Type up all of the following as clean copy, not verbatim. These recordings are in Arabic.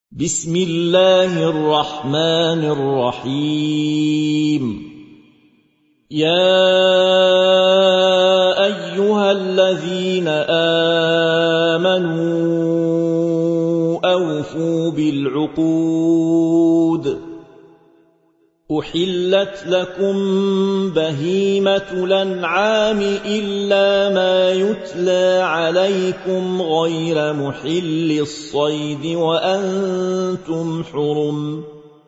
بسم الله الرحمن الرحيم يا أيها الذين آمنوا أوفوا بالعقود أحلت لكم بهيمة الأنعام إلا ما يتلى عليكم غير محل الصيد وأنتم حرم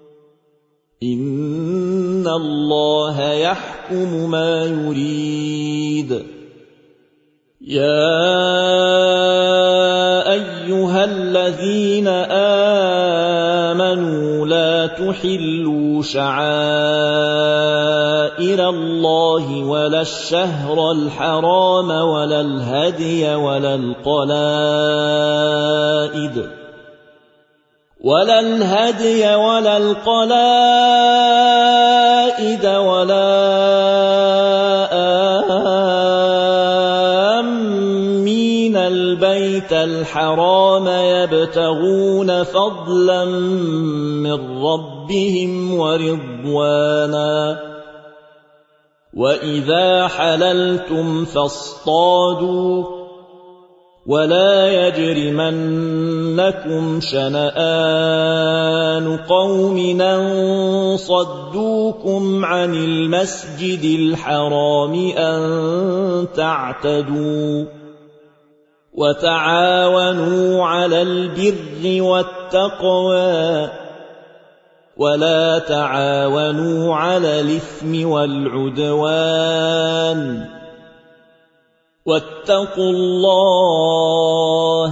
إن الله يحكم ما يريد يا أيها الذين آمنوا لا تحلوا شعائر الله ولا الشهر الحرام ولا الهدي ولا القلائد ولا آمين البيت الحرام يبتغون فضلا من ربهم ورضوانا وإذا حللتم فاصطادوا ولا يجرمنكم شنآن قوم أن صدوكم عن المسجد الحرام أن تعتدوا وتعاونوا على البر والتقوى ولا تعاونوا على الإثم والعدوان واتقوا الله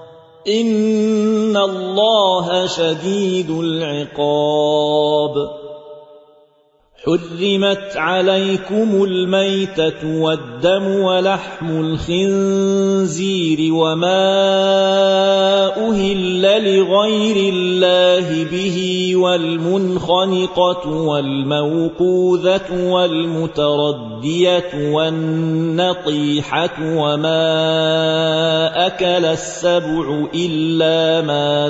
إن الله شديد العقاب حرمت عليكم الميتة والدم ولحم الخنزير وما أهل لغير الله به والمنخنقة والموقوذة والمتردية والنطيحة وما أكل السبع إلا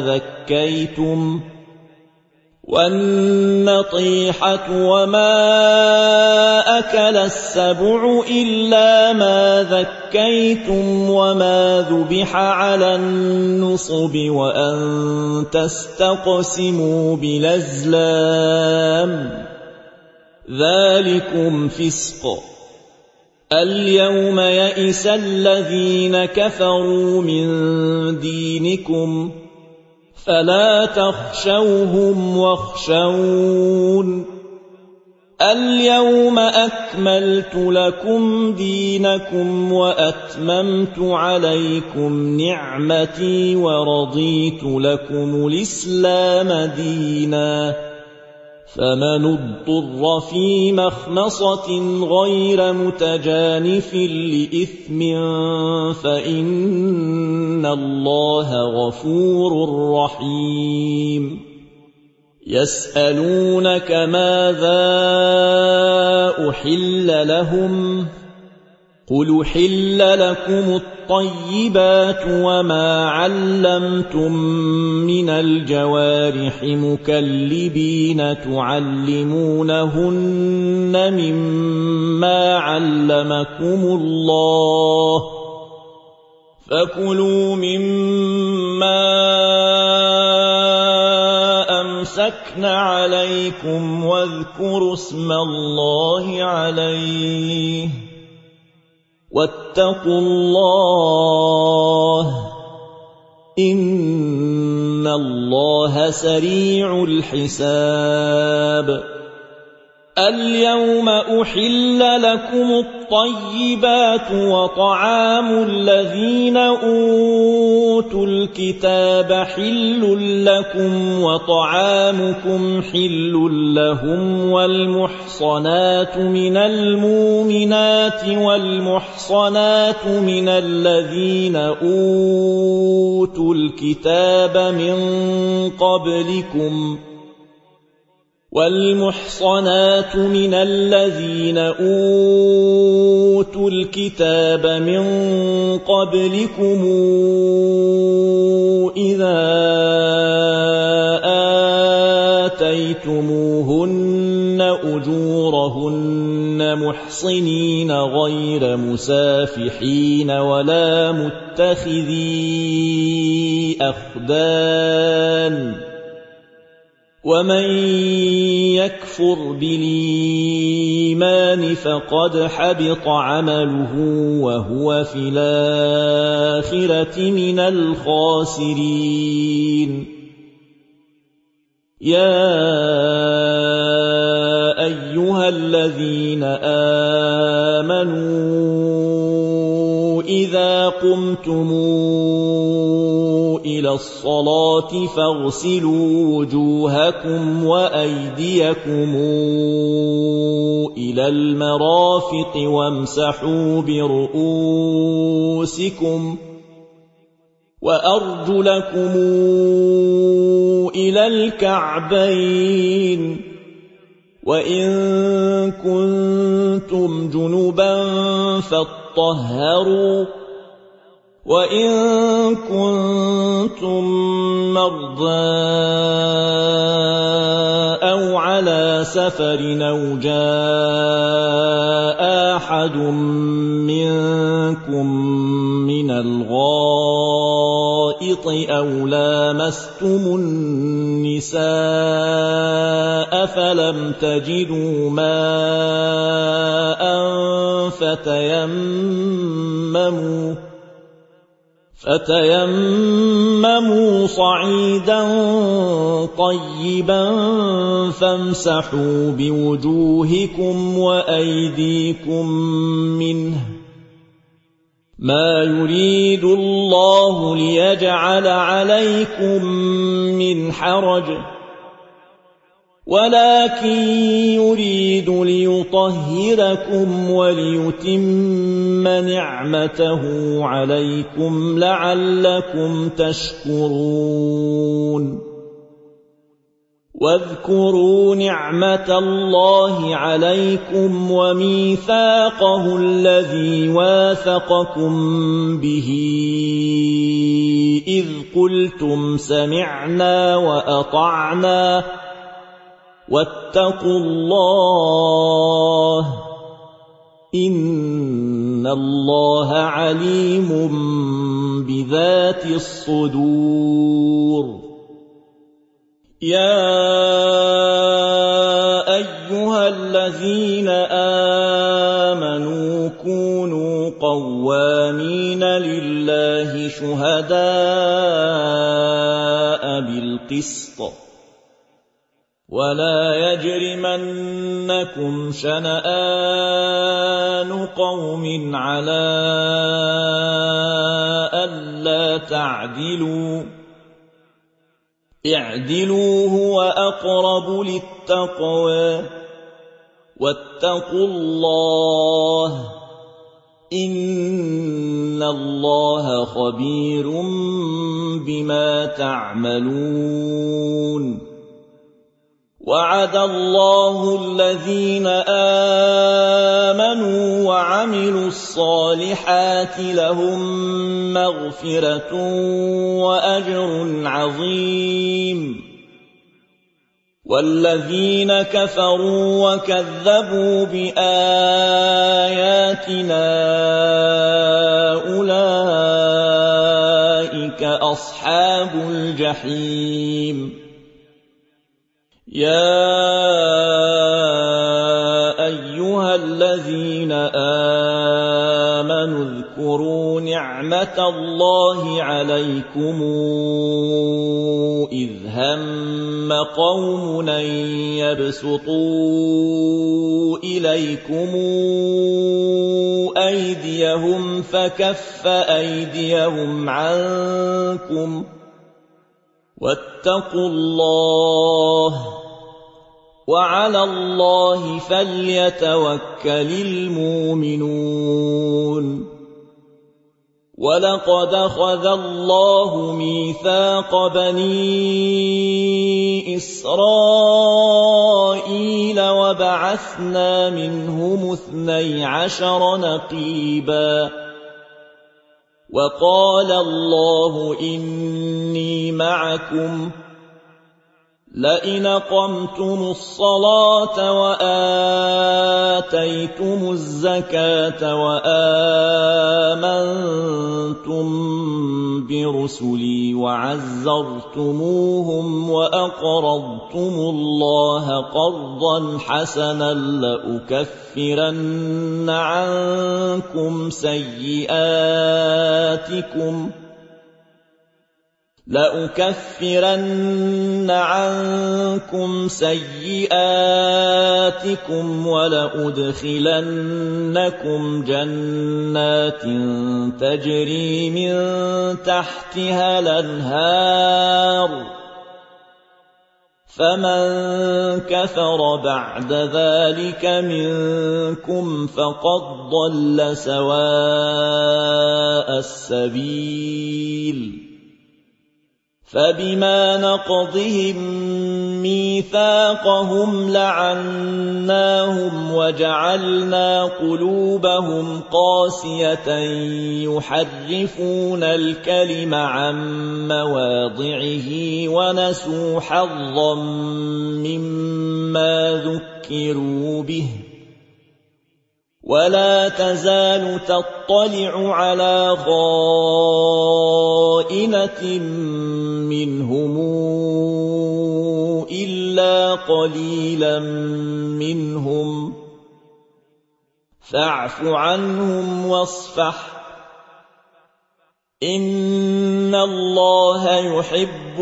ما ذكيتم وما ذبح على النصب وأن تستقسموا بالأزلام ذلكم فسق اليوم يئس الذين كفروا من دينكم فلا تخشوهم واخشون اليوم أكملت لكم دينكم وأتممت عليكم نعمتي ورضيت لكم الإسلام دينا فمن اضطر في مخمصة غير متجانف لإثم فإن الله غفور رحيم يسألونك ماذا أحل لهم قل أحل لكم الطيبات وما علمتم من الجوارح مكلبين تعلمونهن مما علمكم الله فكلوا مما أمسكن عليكم واذكروا اسم الله عليه واتقوا الله إن الله سريع الحساب اليوم أحل لكم الطيبات وطعام الذين أوتوا الكتاب حل لكم وطعامكم حل لهم والمحصنات من المؤمنات والمحصنات من الذين أوتوا الكتاب من قبلكم إذا آتيتموهن أجورهن محصنين غير مسافحين ولا متخذي أخدان ومن يكفر بالإيمان فقد حبط عمله وهو في الآخرة من الخاسرين يا أيها الذين آمنوا إذا قمتم إلى الصلاة فاغسلوا وجوهكم وأيديكم إلى المرافق وامسحوا برؤوسكم وأرجلكم إلى الكعبين وإن كنتم جنبا فاطهروا وإن كنتم مرضى أو على سفر أو جاء أحد منكم من الغائط أو لامستم النساء فلم تجدوا ماء فتيمموا صعيدا طيبا فامسحوا بوجوهكم وأيديكم منه ما يريد الله ليجعل عليكم من حرج ولكن يريد ليطهركم وليتم نعمته عليكم لعلكم تشكرون واذكروا نعمة الله عليكم وميثاقه الذي واثقكم به إذ قلتم سمعنا وأطعنا واتقوا الله إن الله عليم بذات الصدور يا أيها الذين آمنوا كونوا قوامين لله شهداء بالقسط ولا يجرمنكم شنآن قوم على ألا تعدلوا اعدلوا هو أقرب للتقوى واتقوا الله إن الله خبير بما تعملون وعد الله الذين آمنوا وعملوا الصالحات لهم مغفرة وأجر عظيم والذين كفروا وكذبوا بآياتنا أولئك أصحاب الجحيم يا أيها الذين آمنوا اذكروا نعمة الله عليكم إذ هم قوم أن يبسطوا إليكم أيديهم فكف أيديهم عنكم واتقوا الله وعلى الله فليتوكل المؤمنون ولقد أخذ الله ميثاق بني إسرائيل وبعثنا منهم 12 نقيبا وقال الله إني معكم لئن أقمتم الصلاة وآتيتم الزكاة وآمنتم برسلي وعزرتموهم وأقرضتم الله قرضا حسنا لأكفرن عنكم سيئاتكم ولأدخلنكم جنات تجري من تحتها الأنهار فمن كفر بعد ذلك منكم فقد ضل سواء السبيل فبما نقضهم ميثاقهم لعناهم وجعلنا قلوبهم قاسية يحرفون الكلم عن مواضعه ونسوا حظا مما ذكروا به ولا تزال تطلع على خائنة منهم إلا قليلا منهم فاعف عنهم واصفح إن الله يحب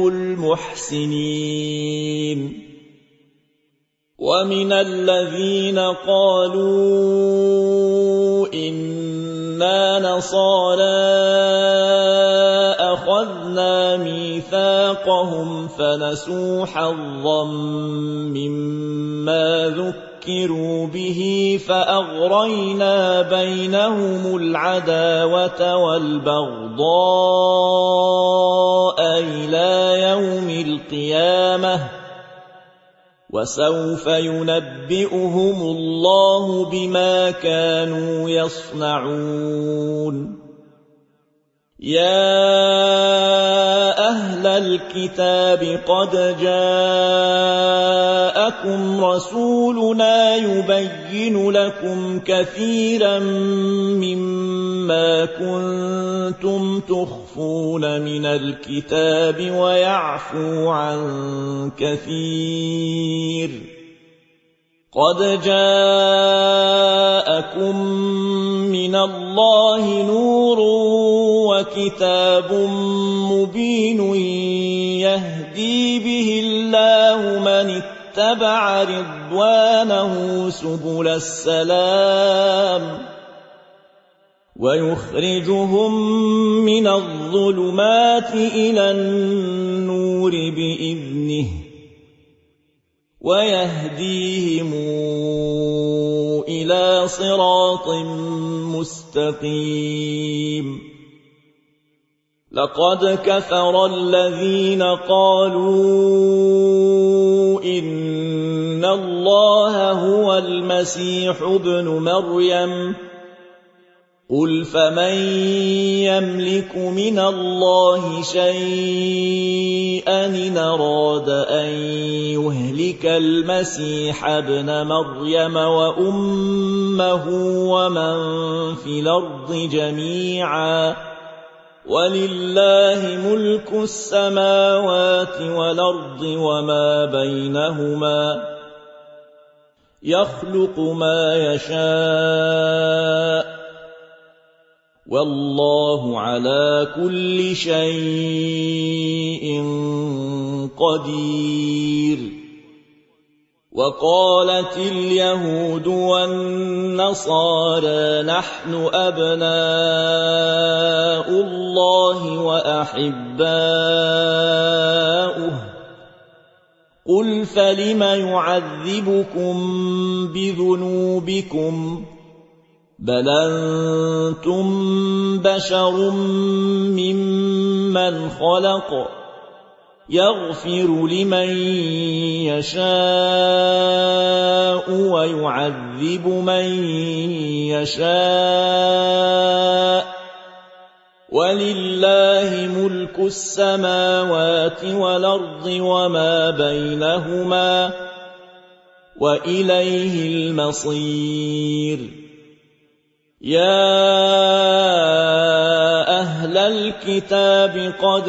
المحسنين ومن الذين قالوا إنا نصارى أخذنا ميثاقهم فنسوا حظا مما ذكروا به فأغرينا بينهم العداوة والبغضاء إلى يوم القيامة وسوف ينبئهم الله بما كانوا يصنعون يا أهل الكتاب قد جاءكم رسولنا يبين لكم كثيرا مما كنتم تخفون من الكتاب ويعفو عن كثير قد جاءكم من الله نور وكتاب مبين يهدي به الله من اتبع رضوانه سبل السلام ويخرجهم من الظلمات إلى النور بإذنه ويهديهم إلى صراط مستقيم لقد كفر الذين قالوا إن الله هو المسيح ابن مريم قل فمن يملك من الله شيئا إن أراد أن يهلك المسيح ابن مريم وأمه ومن في الأرض جميعا ولله ملك السماوات والأرض وما بينهما يخلق ما يشاء والله على كل شيء قدير وقالت اليهود والنصارى نحن أبناء الله وأحباؤه قل فلم يعذبكم بذنوبكم بل أنتم بشر ممن خلق يغفر لمن يشاء ويعذب من يشاء وَلِلَّهِ مُلْكُ السَّمَاوَاتِ وَالْأَرْضِ وَمَا بَيْنَهُمَا ۖ وَإِلَيْهِ الْمَصِيرُ يَا أَهْلَ الْكِتَابِ قَدْ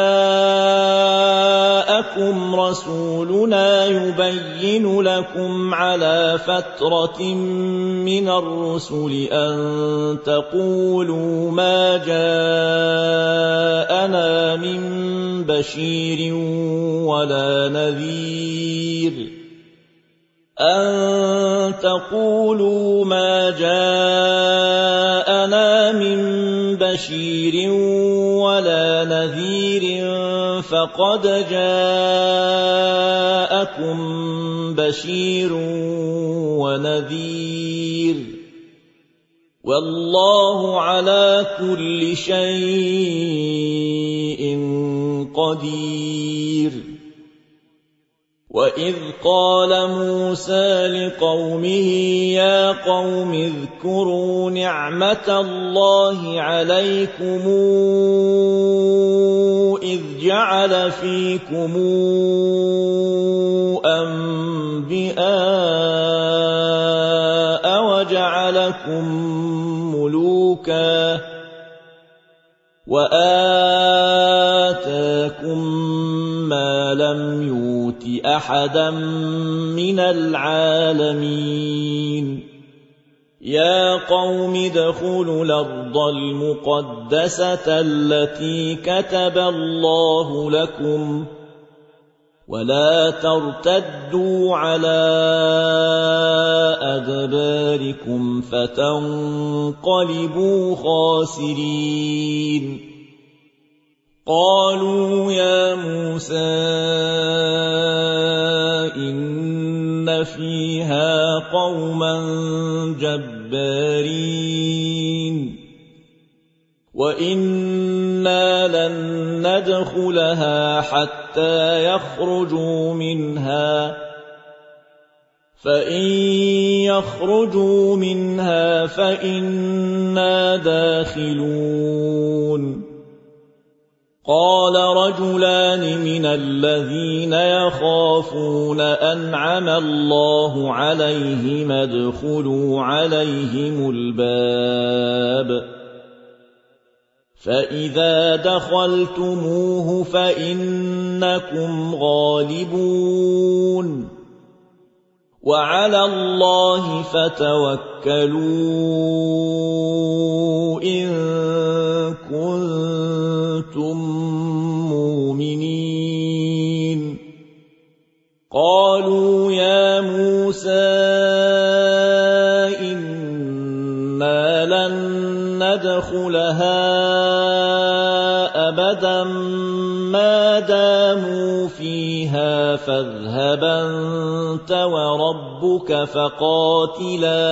جَاءَكُمْ رَسُولُنَا يُبَيِّنُ لَكُمْ عَلَىٰ فَتْرَةٍ مِّنَ الرُّسُلِ أَن تَقُولُوا مَا جَاءَنَا مِن بَشِيرٍ وَلَا نَذِيرٍ فَقَدْ جَاءَكُم بَشِيرٌ وَنَذِيرٌ ۗ وَاللَّهُ عَلَىٰ كُلِّ شَيْءٍ قَدِيرٌ وَإِذْ قَالَ مُوسَىٰ لِقَوْمِهِ يَا قَوْمِ اذْكُرُوا نِعْمَةَ اللَّهِ عَلَيْكُمْ إِذْ جَعَلَ فِيكُمْ أَنبِيَاءَ وَجَعَلَكُم مُّلُوكًا وَآتَاكُم مَّا لَمْ يُؤْتِ أَحَدًا مِّنَ الْعَالَمِينَ يَا قَوْمِ ادْخُلُوا الْأَرْضَ الْمُقَدَّسَةَ الَّتِي كَتَبَ اللَّهُ لَكُمْ وَلَا تَرْتَدُّوا عَلَىٰ أَدْبَارِكُمْ فَتَنقَلِبُوا خَاسِرِينَ قَالُوا يَا مُوسَىٰ إِنَّ فِيهَا قَوْمًا جَبَّارِينَ وَإِنَّا لَن نَّدْخُلَهَا حَتَّىٰ يَخْرُجُوا مِنْهَا فَإِن يَخْرُجُوا مِنْهَا فَإِنَّا دَاخِلُونَ قَالَ رَجُلَانِ مِنَ الَّذِينَ يَخَافُونَ أَنْعَمَ اللَّهُ عَلَيْهِمْ ادْخُلُوا عَلَيْهِمُ الْبَابَ فَإِذَا دَخَلْتُمُوهُ فَإِنَّكُمْ غَالِبُونَ وَعَلَى اللَّهِ فَتَوَكَّلُوا إِن كُنتُم مُّؤْمِنِينَ قَالُوا يَا مُوسَىٰ إِنَّا لَن نَّدْخُلَهَا أَبَدًا مَّا دَامُوا فِيهَا فَاذْهَبْ أَنتَ وَرَبُّكَ فَقَاتِلَا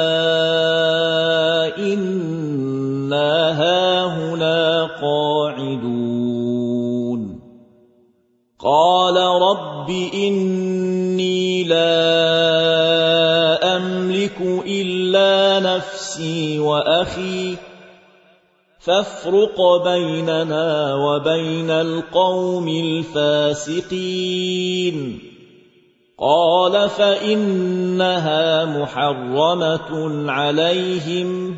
إِنَّا هَاهُنَا قَاعِدُونَ قَالَ رَبِّ إِنِّي لَا أَمْلِكُ إِلَّا نَفْسِي وَأَخِي فَافْرُقْ بَيْنَنَا وَبَيْنَ الْقَوْمِ الْفَاسِقِينَ قَالَ فَإِنَّهَا مُحَرَّمَةٌ عَلَيْهِمْ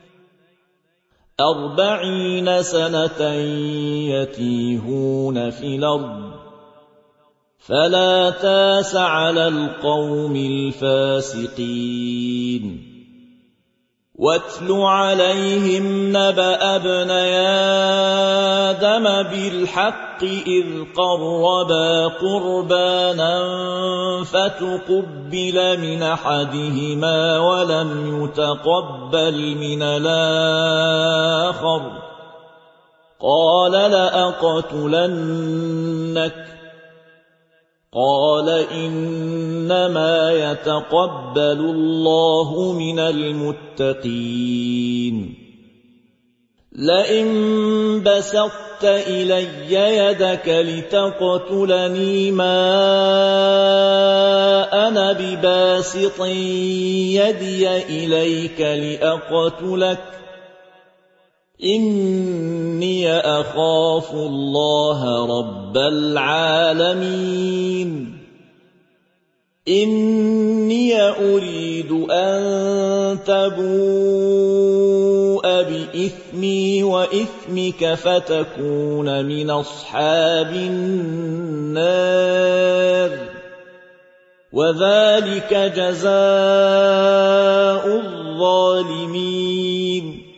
40 سَنَةً يَتِيهُونَ فِي الْأَرْضِ فَلَا تَأْسَ عَلَى الْقَوْمِ الْفَاسِقِينَ وَاتْلُ عَلَيْهِمْ نَبَأَ ابْنَيْ آدَمَ بِالْحَقِّ إِذْ قَرَّبَا قُرْبَانًا فَتُقُبِّلَ مِنْ أَحَدِهِمَا وَلَمْ يُتَقَبَّلْ مِنَ الْآخَرِ قَالَ لَأَقْتُلَنَّكَ قَالَ إِنَّمَا يَتَقَبَّلُ اللَّهُ مِنَ الْمُتَّقِينَ لَئِن بَسَطتَ إِلَيَّ يَدَكَ لِتَقْتُلَنِي مَا أَنَا بِبَاسِطٍ يَدِيَ إِلَيْكَ لِأَقْتُلَكَ إني أخاف الله رب العالمين إني أريد أن تبوء بإثمي وإثمك فتكون من أصحاب النار وذلك جزاء الظالمين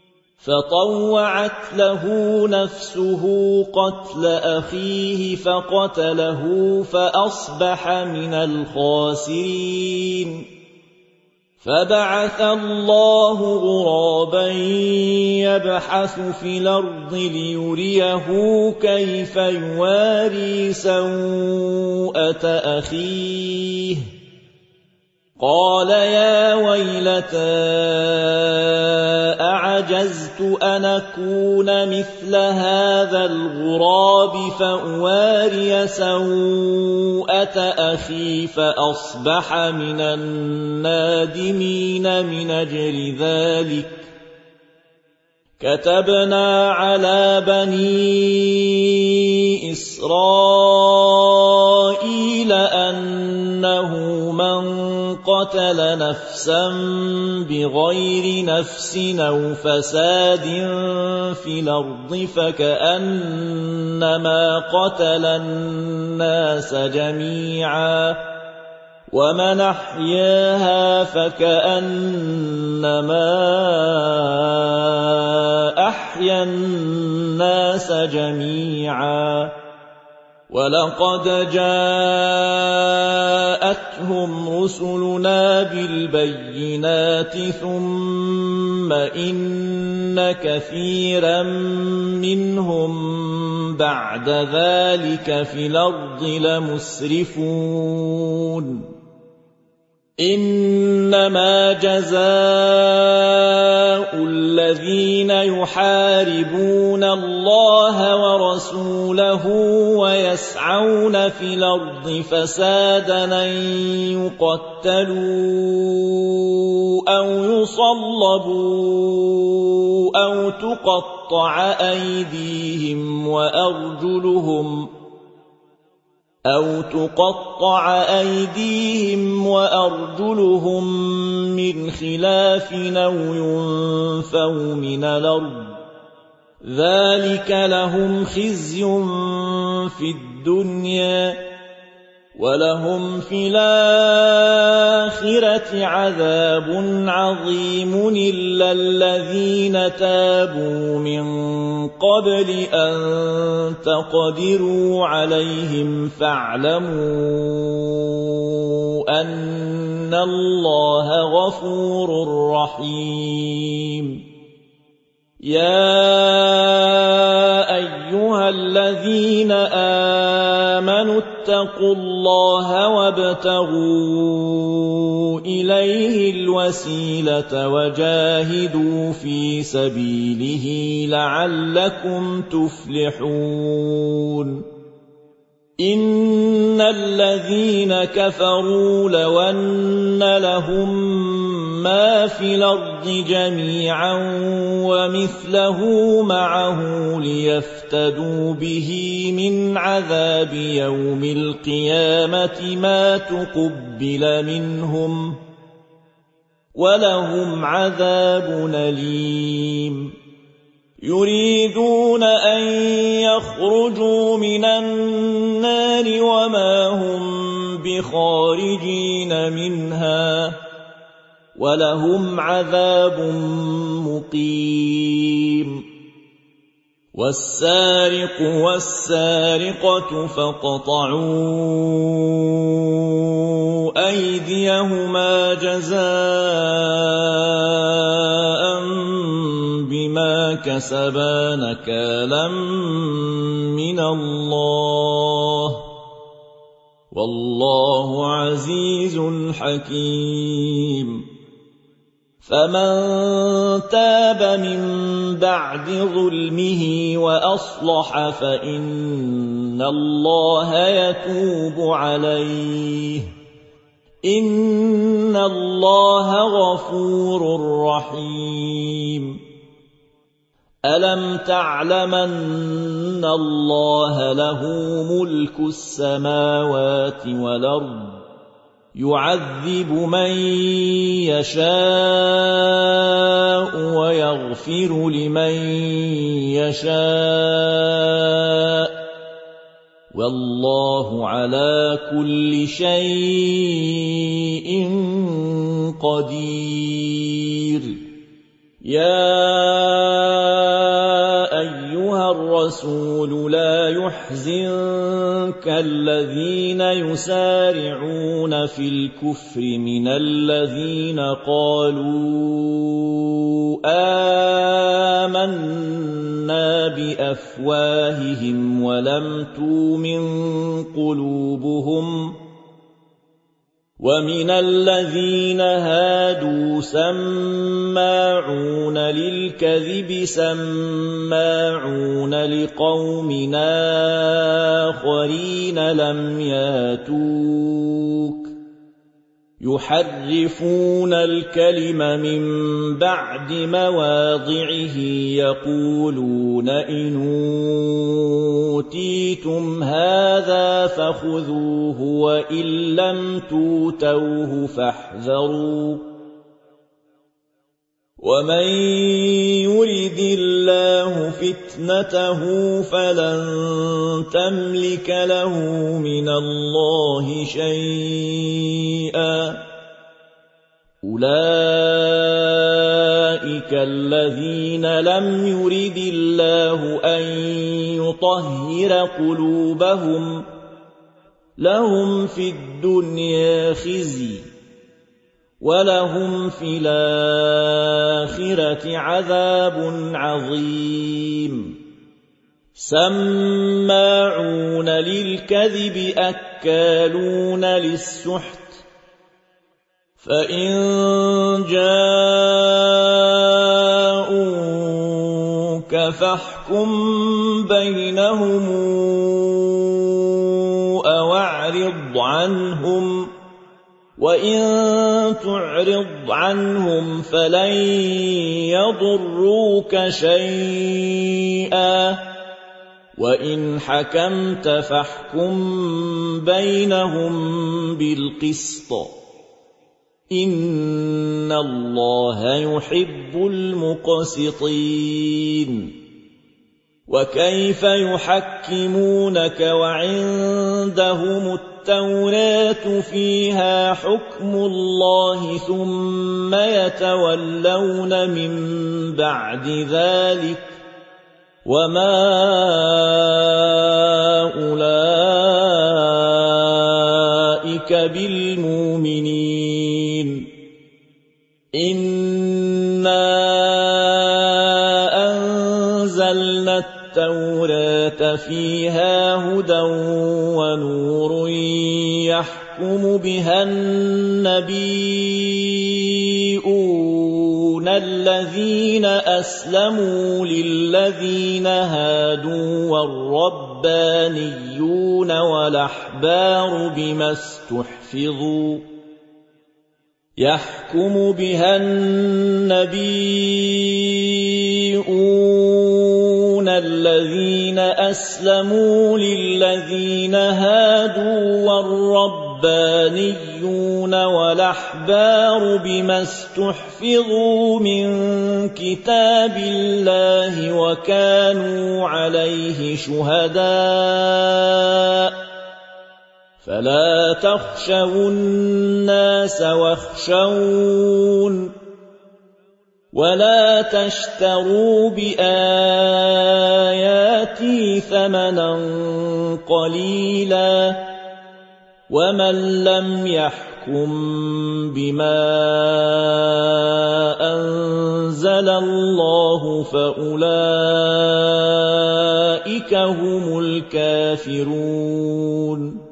فطوعت له نفسه قتل أخيه فقتله فأصبح من الخاسرين فبعث الله غرابا يبحث في الأرض ليريه كيف يواري سوءة أخيه قال يا ويلتى أعجزت أن أكون مثل هذا الغراب فأواري سوءة أخي فأصبح من النادمين من أجل ذلك كتبنا على بني إسرائيل أنه من قتل نفسا بغير نفس أو فساد في الأرض فكأنما قتل الناس جميعا ومن أحياها فكأنما أحيا الناس جميعا ولقد جاءتهم رسلنا بالبينات ثم إن كثيرا منهم بعد ذلك في الأرض لمسرفون إنما جزاء الذين يحاربون الله ورسوله ويسعون في الأرض فسادا أن يقتلوا أو يصلبوا أو تقطع أيديهم وأرجلهم من خلاف أو ينفوا من الأرض ذلك لهم خزي في الدنيا ولهم في الآخرة عذاب عظيم إلا الذين تابوا من قبل أن تقدروا عليهم فاعلموا أن الله غفور رحيم يا أيها الذين آمنوا اتقوا الله وابتغوا إليه الوسيلة وجاهدوا في سبيله لعلكم تفلحون إن الذين كفروا لو أن لهم ما في الأرض جميعا ومثله معه ليفتدوا به من عذاب يوم القيامة ما تقبل منهم ولهم عذاب أليم يريدون أن يخرجوا من النار وما هم بخارجين منها ولهم عذاب مقيم والسارق والسارقة فاقطعوا أيديهما جزاء بما كسبا نكالا من الله والله عزيز حكيم فمن تاب من بعد ظلمه وأصلح فإن الله يتوب عليه إن الله غفور رحيم ألم تعلم أن الله له ملك السماوات والأرض يعذب من يشاء ويغفر لمن يشاء والله على كل شيء قدير يا أيها الرسول لا يحزنك الذين يسارعون في الكفر من الذين قالوا آمنا بأفواههم ولم تؤمن قلوبهم ومن الذين هادوا سماعون للكذب سماعون لقوم آخرين لم ياتوك يحرفون الكلم من بعد مواضعه يقولون إن أوتيتم هذا فخذوه وإن لم توتوه فاحذروا ومن يرد الله فتنته فلن تملك له من الله شيئا أولئك الذين لم يرد الله أن يطهر قلوبهم لهم في الدنيا خزي ولهم في الآخرة عذاب عظيم سماعون للكذب أكالون للسحت فإن جاءوك فاحكم بينهم أو اعرض عنهم وإن تعرض عنهم فلن يضروك شيئا وإن حكمت فاحكم بينهم بالقسط إن الله يحب المقسطين وكيف يحكمونك وعندهم التوراة فيها حكم الله ثم يتولون من بعد ذلك وما أولئك بالمؤمنين إنا أنزلنا التوراة فيها هدى ونور يحكم بها النبيون الذين أسلموا للذين هادوا والربانيون والأحبار بما استحفظوا يحكم بها النبيون الذين أسلموا للذين هادوا والربانيون والأحبار بما استحفظوا من كتاب الله وكانوا عليه شهداء فلا تخشوا الناس واخشون ولا تشتروا بآياتي ثمنا قليلا ومن لم يحكم بما أنزل الله فأولئك هم الكافرون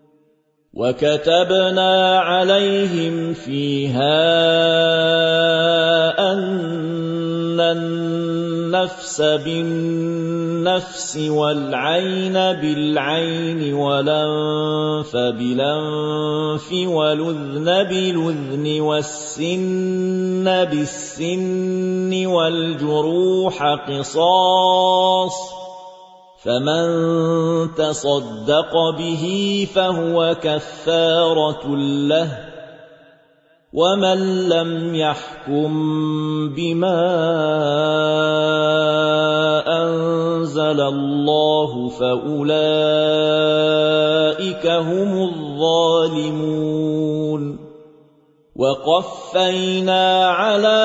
وكتبنا عليهم فيها أن النفس بالنفس والعين بالعين والأنف بالأنف والأذن بالأذن والسن بالسن والجروح قصاص فمن تصدق به فهو كفارة له ومن لم يحكم بما أنزل الله فأولئك هم الظالمون وقفينا على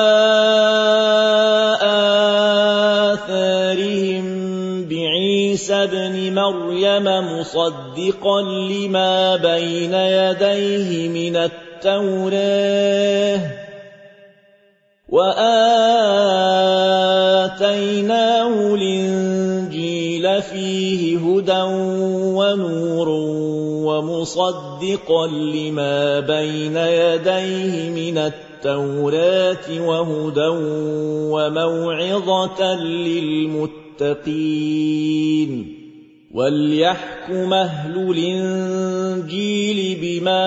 آثارهم بعيسى ابن مريم مصدقا لما بين يديه من التوراة وآتيناه الإنجيل فيه هدى ونور ومصدقا لما بين يديه من التوراة وهدى وموعظة للمتقين وليحكم أهل الإنجيل بما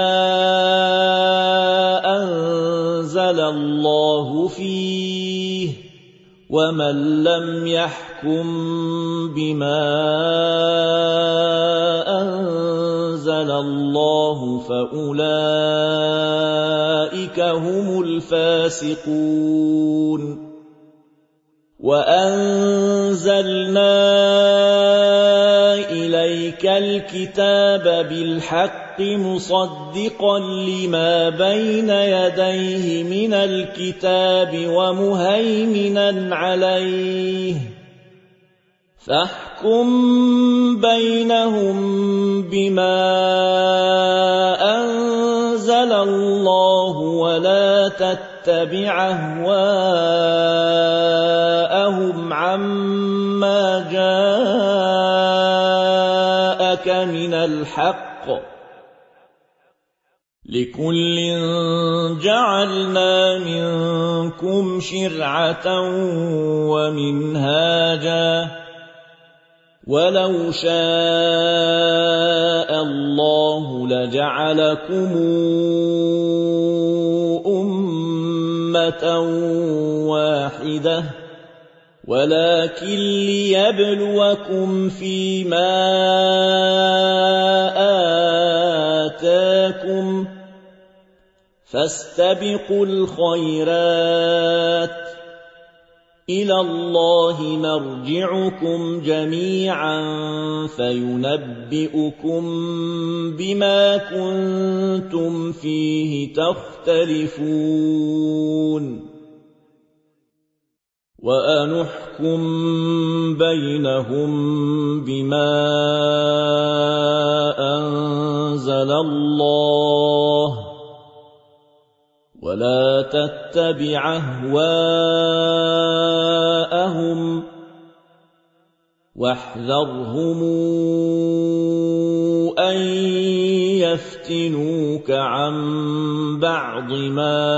أنزل الله فيه ومن لم يحكم بما أنزل الله فأولئك هم الفاسقون وأنزلنا إليك الكتاب بالحق مصدقا لما بين يديه من الكتاب ومهيمنا عليه فاحكم بينهم بما أنزل الله ولا تتبع أهواءهم عما جاءك من الحق لكل جعلنا منكم شرعة ومنهاجا ولو شاء الله لجعلكم أمة واحدة ولكن ليبلوكم فيما آتاكم فاستبقوا الخيرات إلى الله مرجعكم جميعا فينبئكم بما كنتم فيه تختلفون وأنحكم بينهم بما أنزل الله ولا تتبع أهواءهم واحذرهم أن يفتنوك عن بعض ما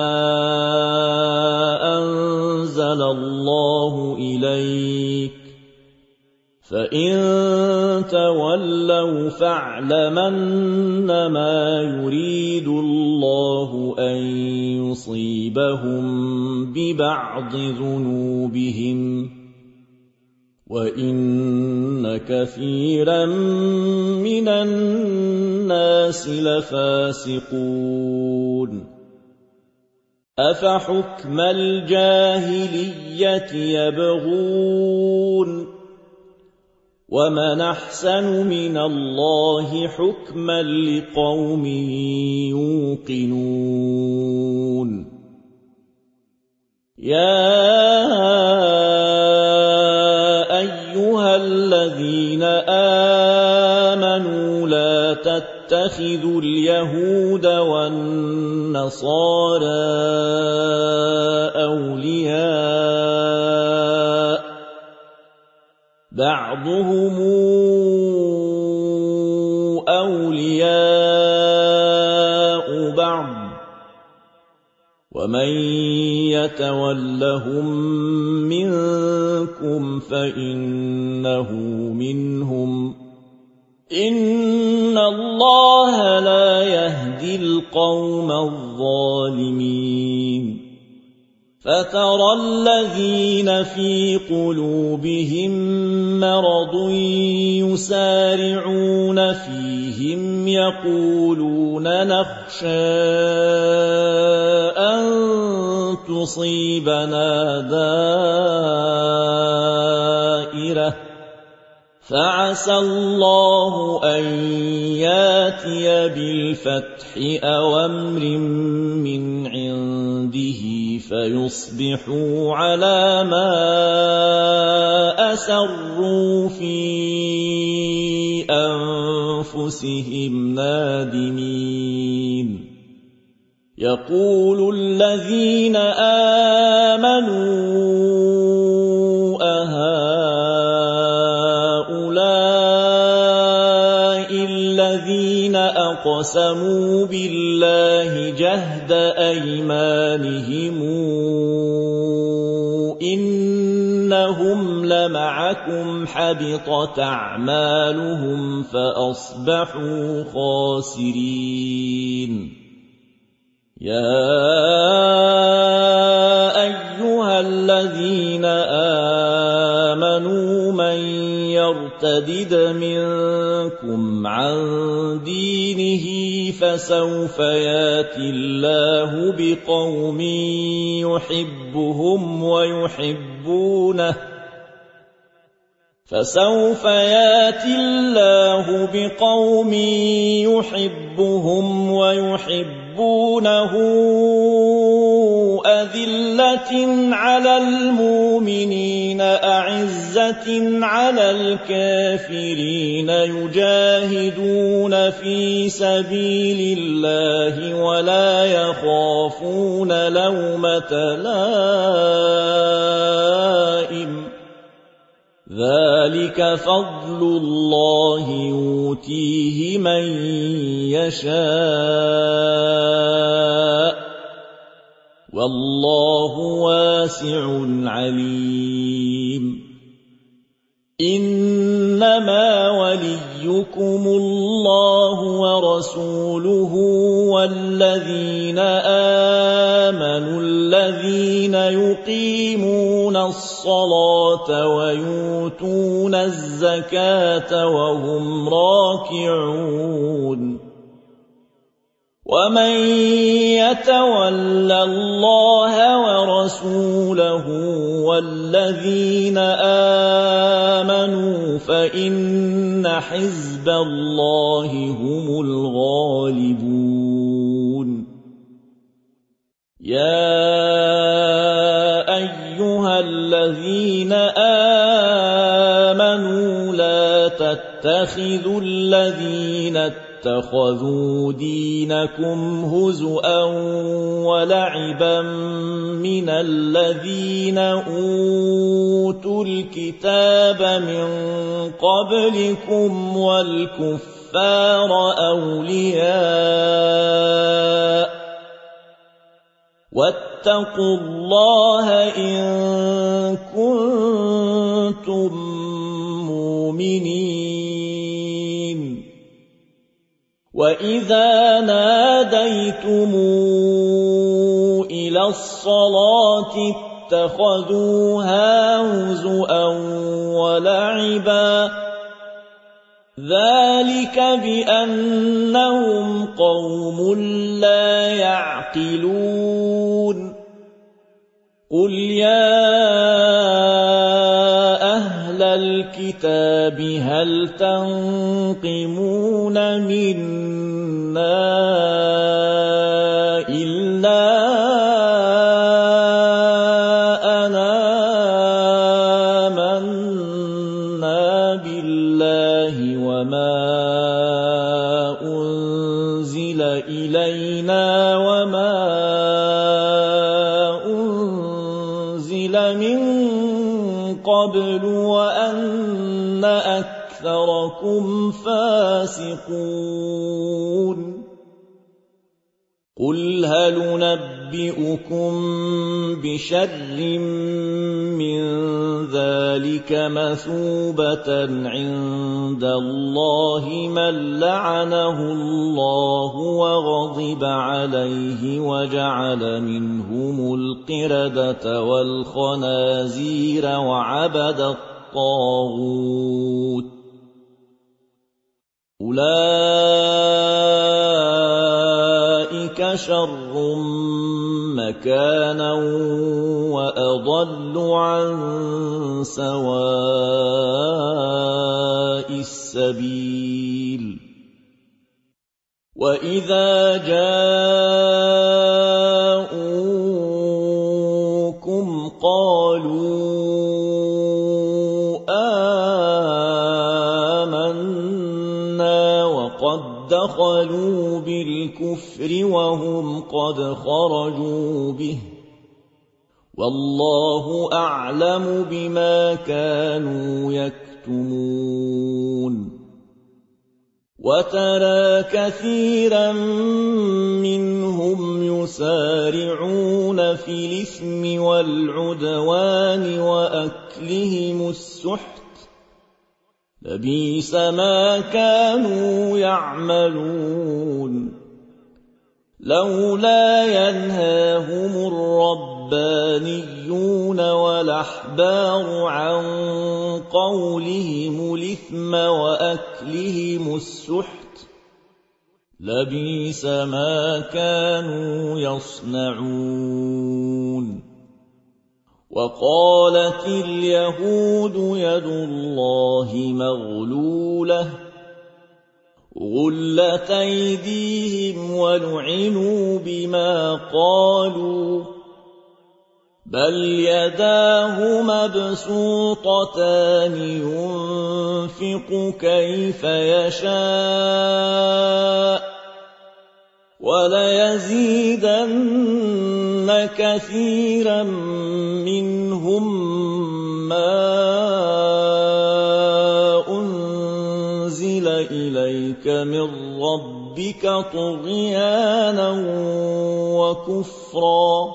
أنزل الله إليك فإن تولوا فاعلم أنما يريد الله أن يصيبهم ببعض ذنوبهم وإن كثيرا من الناس لفاسقون أفحكم الجاهلية يبغون ومن أحسن من الله حكما لقوم يوقنون يا أيها الذين آمنوا لا تتخذوا اليهود والنصارى أولياء بعضهم أولياء بعض ومن يتولهم منكم فإنه منهم إن الله لا يهدي القوم الظالمين فترى الذين في قلوبهم مرض يسارعون فيهم يقولون نخشى أن تصيبنا دائرة فعسى الله أن ياتي بالفتح أو أمر من عنده فيصبحوا على ما أسروا في أنفسهم نادمين يقول الذين آمنوا الذين أقسموا بالله جهد أيمانهم إنهم لمعكم حبطت أعمالهم فأصبحوا خاسرين يا أيها الذين آمنوا من يرتدد منكم عن دينه فسوف ياتي الله بقوم يحبهم ويحبونه أذلة على المؤمنين أعزة على الكافرين يجاهدون في سبيل الله ولا يخافون لومة لائم ذلك فضل الله يؤتيه من يشاء والله واسع عليم إنما وليكم الله ورسوله والذين آمنوا الذين يقيمون الصلاة ويؤتون الزكاة وهم راكعون ومن يتول الله ورسوله والذين آمنوا فإن حزب الله هم الغالبون يا أيها الذين آمنوا لا تتخذوا الذين اتخذوا دينكم هزؤا ولعبا من الذين أوتوا الكتاب من قبلكم والكفار أولياء واتقوا الله إن كنتم مؤمنين وإذا ناديتم إلى الصلاة اتخذوها هزؤا ولعبا ذلك بأنهم قوم لا يعقلون قل يا أهل الكتاب هل تنقمون منا إلا أن آمنا بالله وما أنزل إلينا وما أنزل من قبل وأن أكثركم فاسقون قل هل ننبئكم بشر من ذلك مثوبة عند الله من لعنه الله وغضب عليه وجعل منهم القردة والخنازير وعبد الطاغوت أولئك شر مكانا وأضل عن سواء السبيل وإذا جاءوكم قالوا آمنا وقد دخلوا بالكفر وهم قد خرجوا به والله أعلم بما كانوا يكتمون وترى كثيرا منهم يسارعون في الإثم والعدوان وأكلهم السحت لبئس ما كانوا يعملون لولا ينهاهم الربانيون والأحبار عن قولهم الإثم وأكلهم السحت لبئس ما كانوا يصنعون وقالت اليهود يد الله مغلولة غلت أيديهم ولعنوا بما قالوا بل يداه مبسوطتان ينفق كيف يشاء وليزيدن كثيرا منهم ما أنزل إليك من ربك طغيانا وكفرا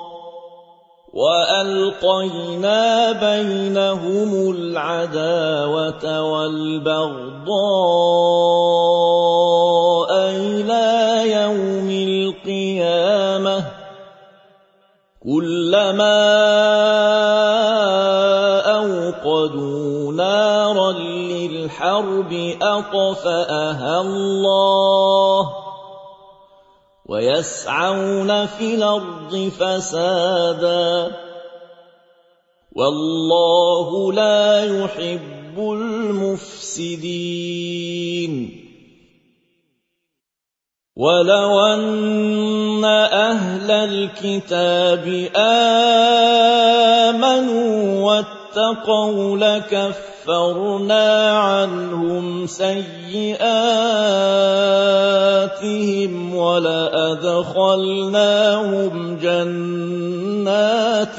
وألقينا بينهم العداوة والبغضاء إلى يوم القيامة كلما أوقدوا نارا للحرب أطفأها الله ويسعون في الأرض فسادا والله لا يحب المفسدين ولو أن أهل الكتاب آمنوا واتقوا لكفرنا عنهم سيئاتهم ولأدخلناهم جنات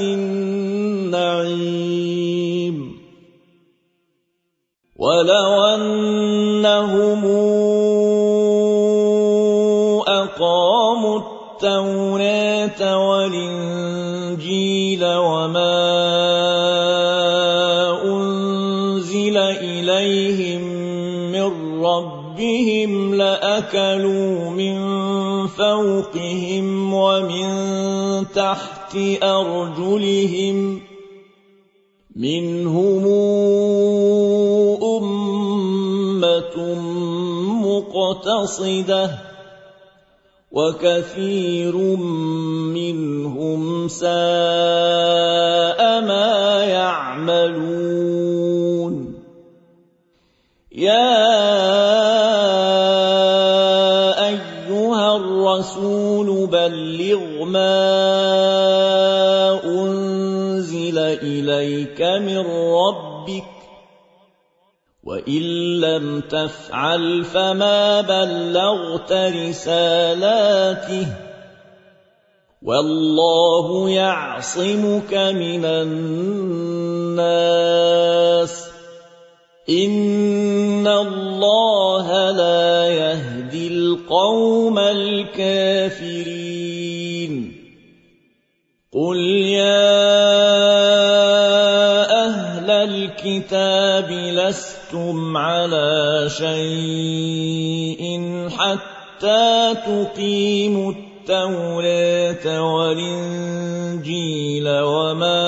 النعيم ولو أنهم أقاموا التوراة والإنجيل وما أنزل إليهم من ربهم لأكلوا من فوقهم ومن تحت أرجلهم منهم أمة مقتصدة وكثير منهم ساء ما يعملون يا أيها الرسول بلغ ما أنزل إليك من ربك وإن لم تفعل فما بلغت رسالاته والله يعصمك من الناس إن الله لا يهدي يهدي القوم الكافرين قل يا أهل الكتاب لستم على شيء حتى تقيموا التوراة والإنجيل وما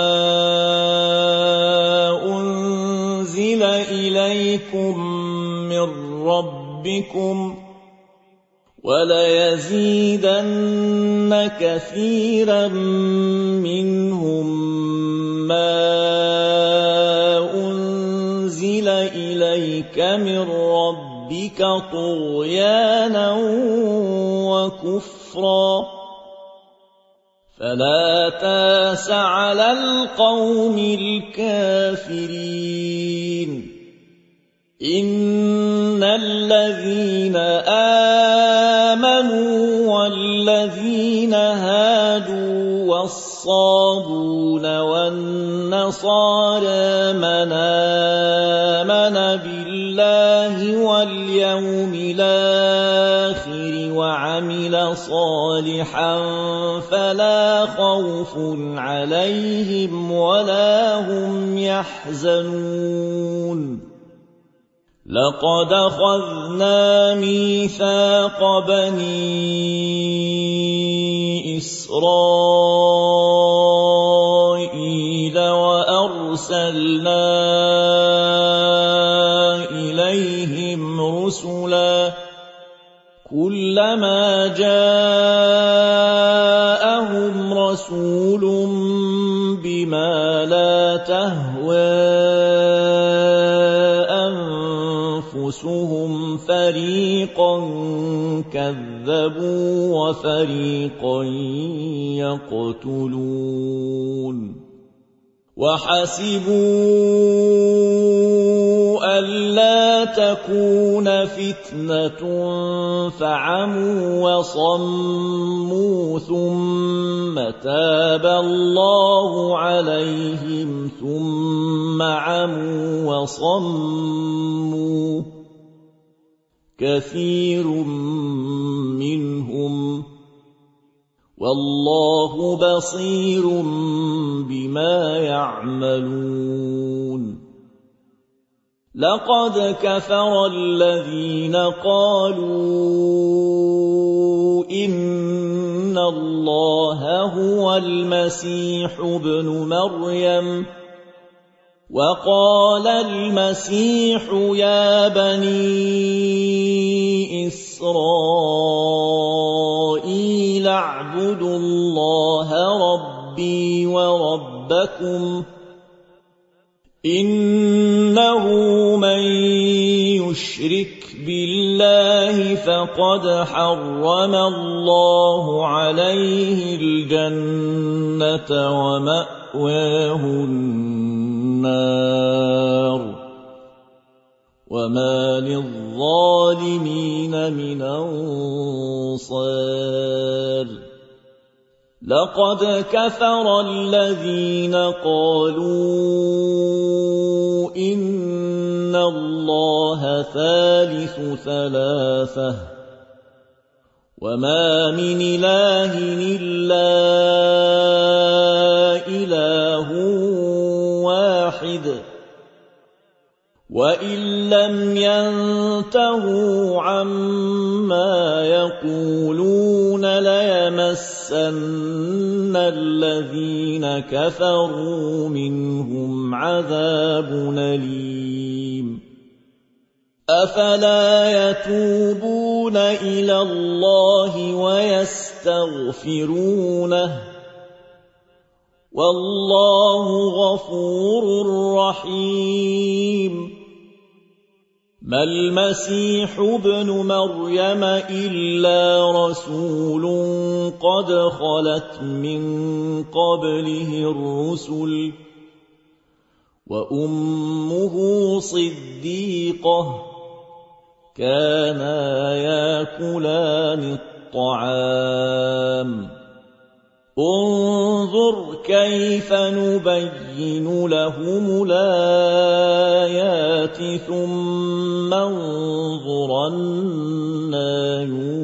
أنزل إليكم من ربكم وليزيدن كثيرا منهم ما أنزل إليك من ربك طغيانا وكفرا فلا تاس على القوم الكافرين إن الذين آمنوا والذين هادوا والصابون والنصارى من آمن بالله واليوم الآخر وعمل صالحا فلا خوف عليهم ولا هم يحزنون لقد أخذنا ميثاق بني إسرائيل وأرسلنا إليهم رسلا كلما جاءهم رسول بما لا تهوى أنفسهم فريقا كذبوا وفريقا يقتلون وحسبوا ألا تكون فتنة فعموا وصموا ثم تاب الله عليهم ثم عموا وصموا كثير منهم والله بصير بما يعملون لقد كفر الذين قالوا إن الله هو المسيح ابن مريم وقال المسيح يا بني إسرائيل اعبدوا الله ربي وربكم إنه من يشرك بالله فقد حرم الله عليه الجنة ومأواه النار وما للظالمين من أنصار لقد كفر الذين قالوا إن الله ثالث ثلاثة وما من إله إلا إله واحد وإن لم ينتهوا عما يقولون ليمسن الذين كفروا منهم عذاب أليم أفلا يتوبون إلى الله ويستغفرونه والله غفور رحيم ما المسيح ابن مريم إلا رسول قد خلت من قبله الرسل وأمه صديقة كانا ياكلان الطعام انظر كيف نبين لهم الآيات ثم انظر أنى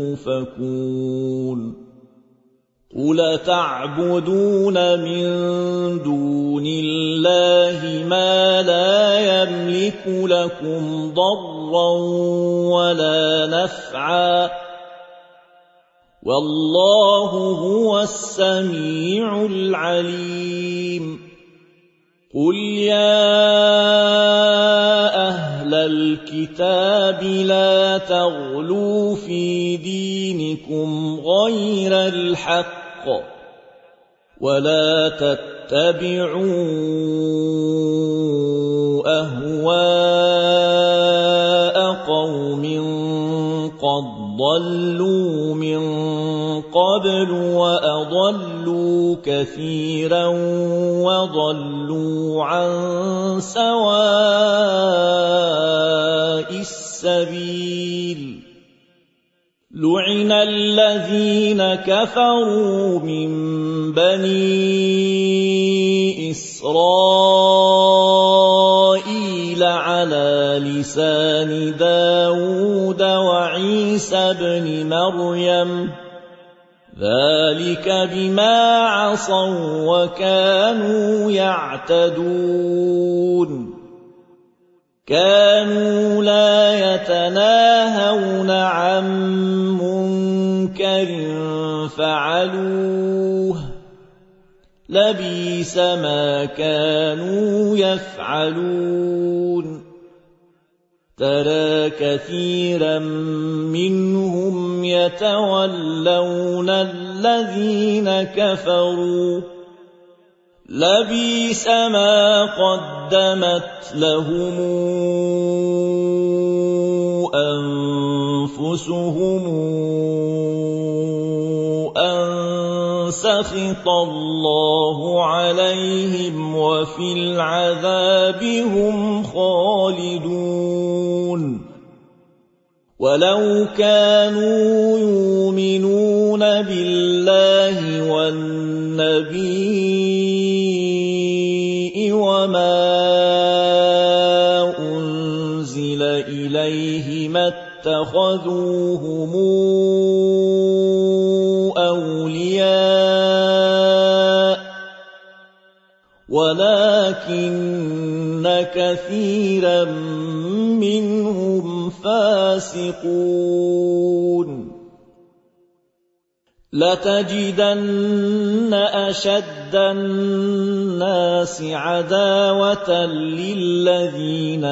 يؤفكون قل تعبدون من دون الله ما لا يملك لكم ضرا ولا نفعا والله هو السميع العليم قل يا أهل الكتاب لا تغلوا في دينكم غير الحق ولا تتبعوا أهواء قوم قد ضلوا من قبل وأضلوا كثيرا وضلوا عن سواء السبيل لعن الذين كفروا من بني إسرائيل على لسان داود وعيسى بن مريم ذلك بما عصوا وكانوا يعتدون كانوا لا يتناهون عن منكر فعلوه لبئس ما كانوا يفعلون ترى كثيرا منهم يتولون الذين كفروا لبئس ما قدمت لهم أنفسهم أن سخط الله عليهم وفي العذاب هم خالدون ولو كانوا يؤمنون بالله والنبي وما أنزل إليه ما اتخذوهم أولياء ولكن كثيرا منهم فاسقون لتجدن أشد الناس عداوة للذين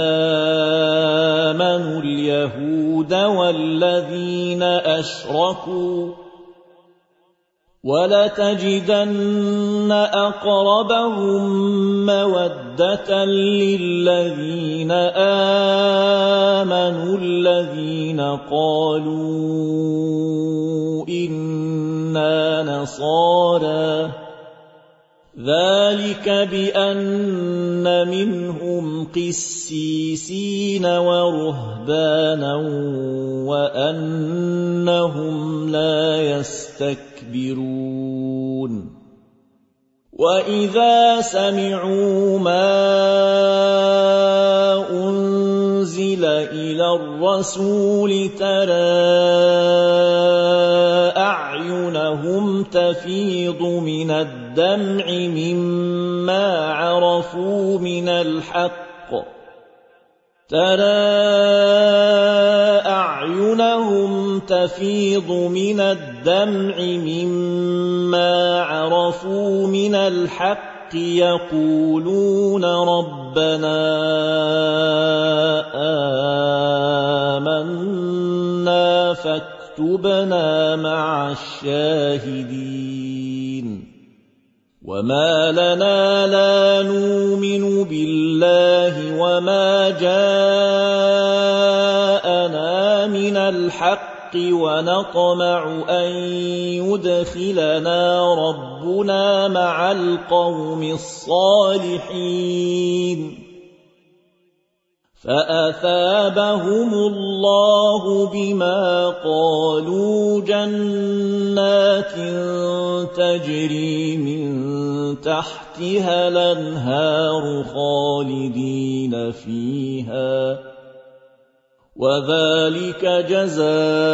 آمنوا اليهود والذين أشركوا ولتجدن أقربهم مودة للذين آمنوا الذين قالوا إنا نصارى ذلك بأن منهم قسيسين ورهبانا وأنهم لا يستكبرون وإذا سمعوا ما أنزل إلى الرسول ترى أعينهم تفيض من الدمع مما عرفوا من الحق أعينهم تفيض من الدمع مما عرفوا من الحق يقولون ربنا آمنا فاكتبنا مع الشاهدين وما لنا لا نؤمن بالله وما جاءنا من الحق ونطمع أن يدخلنا ربنا مع القوم الصالحين فأثابهم الله بما قالوا جنات تجري من تحتها الأنهار خالدين فيها وذلك جزاء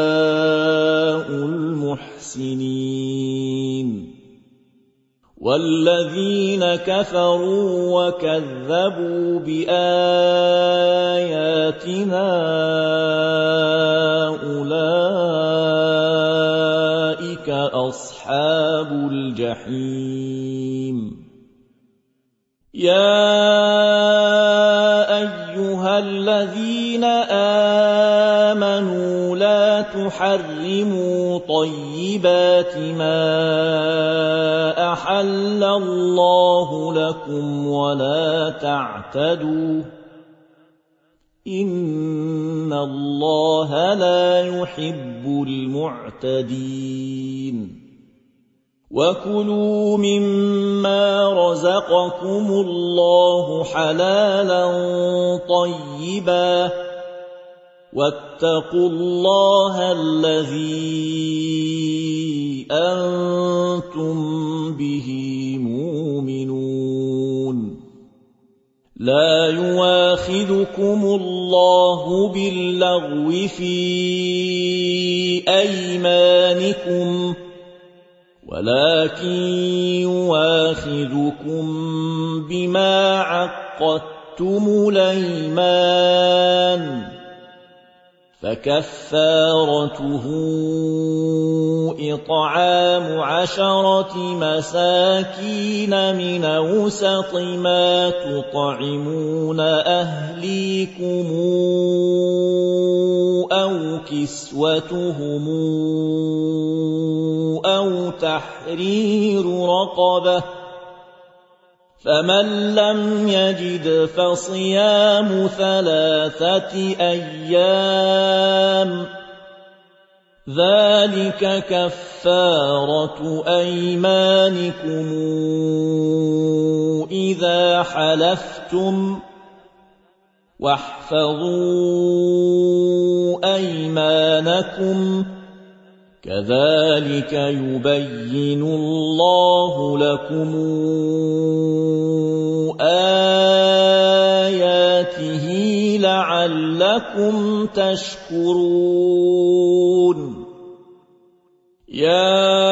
المحسنين والذين كفروا وكذبوا بآياتنا أولئك أصحاب الجحيم يا أيها الذين آمنوا لا تحرموا طيبات ما أحل الله لكم ولا تعتدوا إن الله لا يحب المعتدين وكلوا مما رزقكم الله حلالا طيبا واتقوا الله الذي أنتم به مؤمنون لا يواخذكم الله باللغو في أيمانكم ولكن يواخذكم بما عقدتم الأيمان فكفارته إطعام 10 مساكين من أوسط ما تطعمون أهليكم أو كسوتهم أو تحرير رقبة فمن لم يجد فصيام 3 أيام ذلك كفارة أيمانكم إذا حلفتم واحفظوا أيمانكم كذلك يبين الله لكم آياته لعلكم تشكرون يا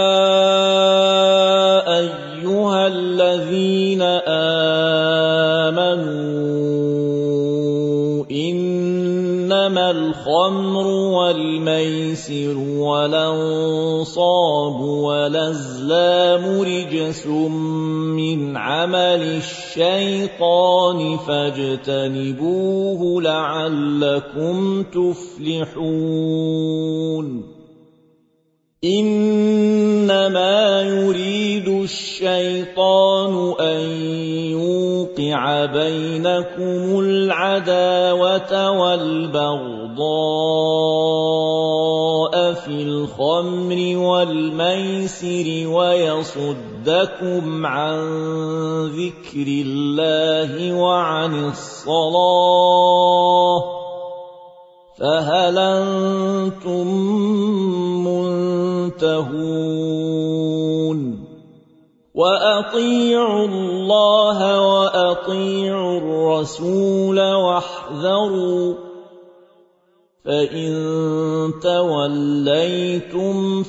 أيها الذين آمنوا إنما الخمر والميسر والأنصاب والأزلام رجس من عمل الشيطان فاجتنبوه لعلكم تفلحون إنما يريد الشيطان أن يوقع بينكم العداوة والبغضاء في الخمر والميسر ويصدكم عن ذكر الله وعن الصلاة فهل أنتم منتهون وأطيعوا الله وأطيعوا الرسول واحذروا فإن توليتم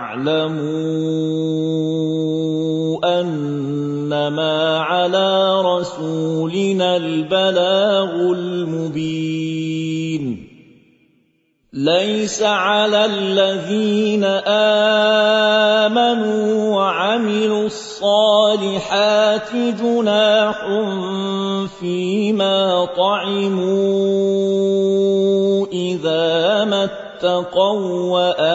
فاعلموا أنما على رسولنا البلاغ المبين ليس على الذين آمنوا وعملوا الصالحات جناح فيما طعموا إذا ما اتقوا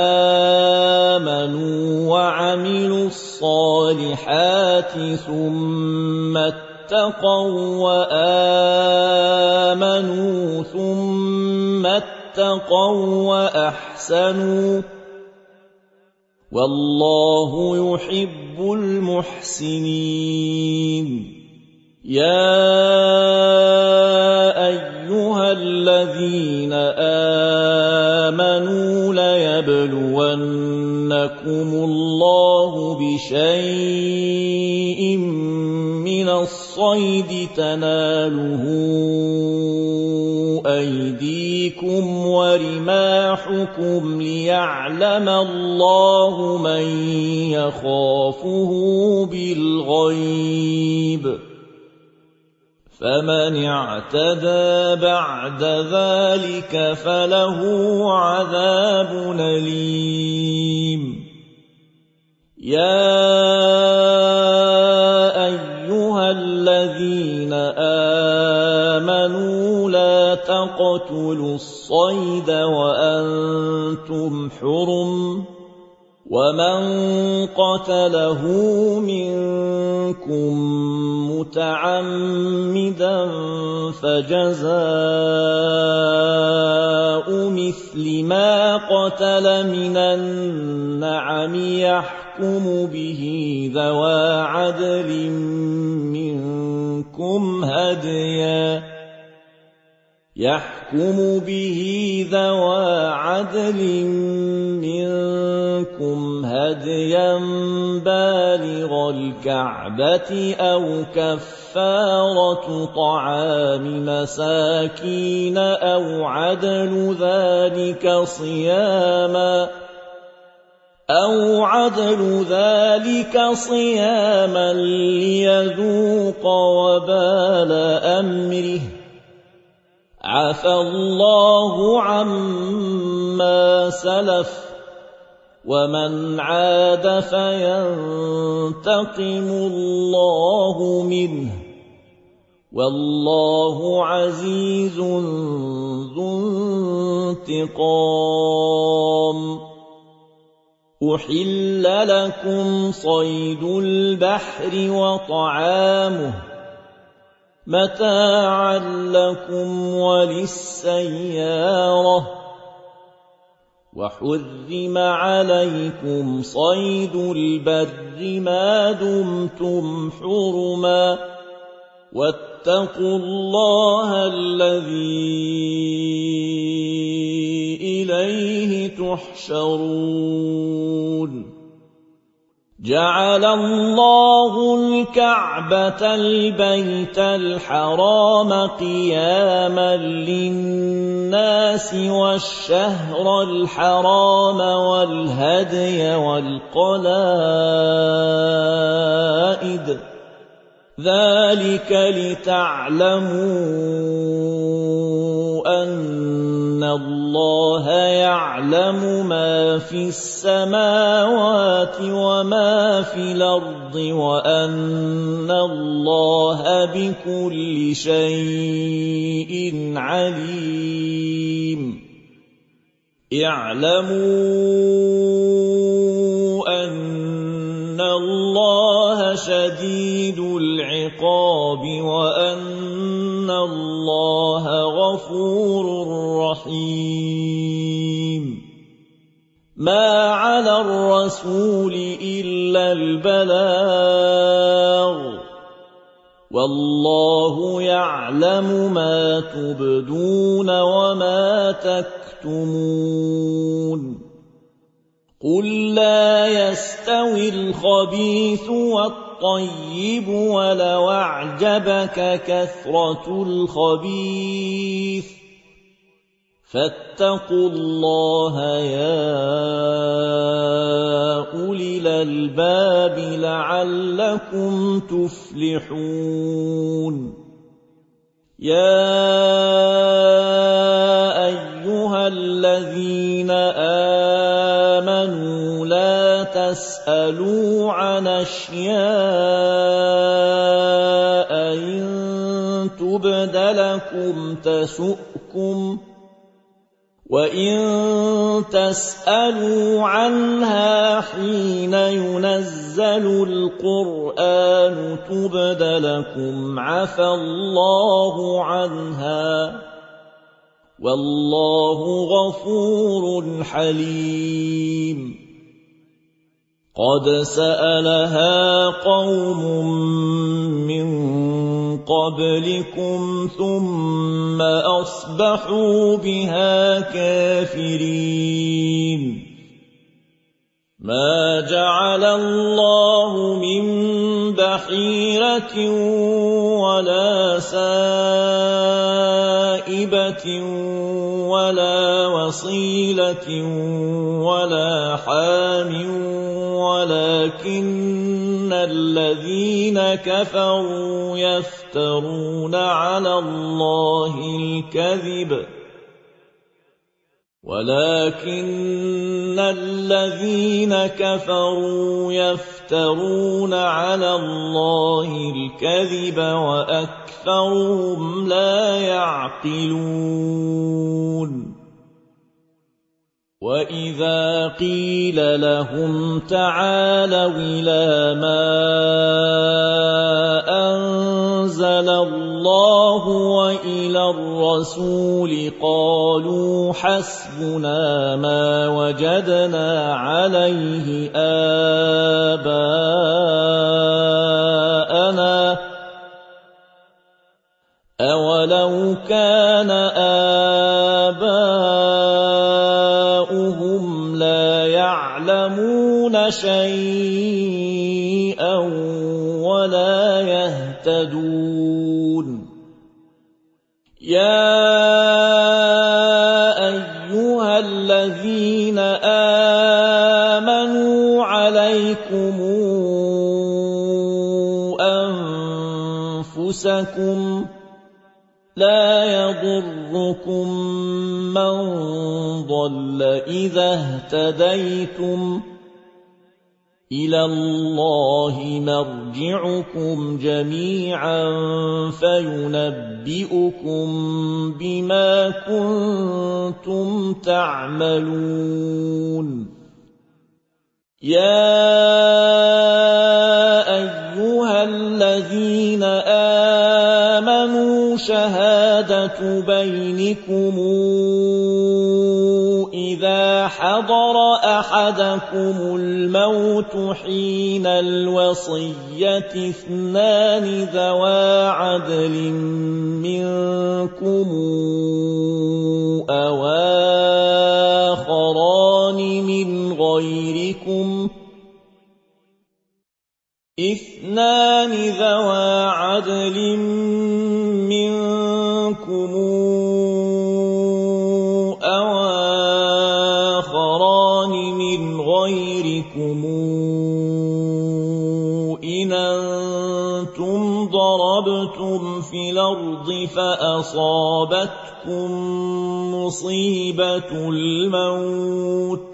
وآمنوا وعملوا الصالحات ثم اتقوا وآمنوا ثم اتقوا وأحسنوا والله يحب المحسنين يا أيها الذين آمنوا ليبلونكم الله بشيء من الصيد تناله أيديكم ورماحكم ليعلم الله من يخافه بالغيب فمن اعتدى بعد ذلك فله عذاب أليم يا أيها الذين آمنوا لا تقتلوا الصيد وأنتم حرم ومن قتله منكم متعمدا فجزاء مثل ما قتل من النعم يحكم به ذوى عدل منكم هديا بالغ الكعبة أو كفارة طعام مساكين أو عدل ذلك صياما ليذوق وبال أمره عفى الله عما سلف ومن عاد فينتقم الله منه والله عزيز ذو انتقام أحل لكم صيد البحر وطعامه متاعا لكم وللسيارة وحرم عليكم صيد البر ما دمتم حرما واتقوا الله الذي إليه تحشرون جعل الله الكعبة البيت الحرام قياما للناس والشهر الحرام والهدي والقلائد ذلك لتعلموا أن الله يعلم ما في السماوات وما في الأرض وأن الله بكل شيء عليم اعلموا أن الله شديد العقاب وأن الله غفور رحيم ما على الرسول إلا البلاغ والله يعلم ما تبدون وما تكتمون قل لا يستوي الخبيث والطيب ولو أعجبك كثرة الخبيث فاتقوا الله يا أولي الألباب لعلكم تفلحون يا أيها الذين آمنوا لا تسألوا عن أشياء إن تبد لكم تسؤكم وإن تسألوا عنها حين ينزل القرآن تبد لكم عفى الله عنها والله غفور حليم قد سألها قوم من قبلكم ثم أصبحوا بها كافرين ما جعل الله من بحيرة ولا سائبة ولا وصيلة ولا حام ولكن الذين كفروا يفترون على الله الكذب وأكثرهم لا يعقلون وإذا قيل لهم تعالوا إلى ما أنزل الله وإلى الرسول قالوا حسبنا ما وجدنا عليه آباءنا أولو كان آباؤهم لا يعلمون شيئا ولا يهتدون يا أيها الذين آمنوا عليكم أنفسكم لا يضركم من ضل إذا اهتديتم إلى الله مرجعكم جميعا فينبئكم بما كنتم تعملون يا أيها الذين آمنوا شهادة بينكم إذا حضر أحدكم الموت حين الوصية اثنان ذوى عدل منكم أو آخران من غيركم اثنان ذوى عدل منكم أو آخران من غيركم إن أنتم ضربتم في الأرض فأصابتكم مصيبة الموت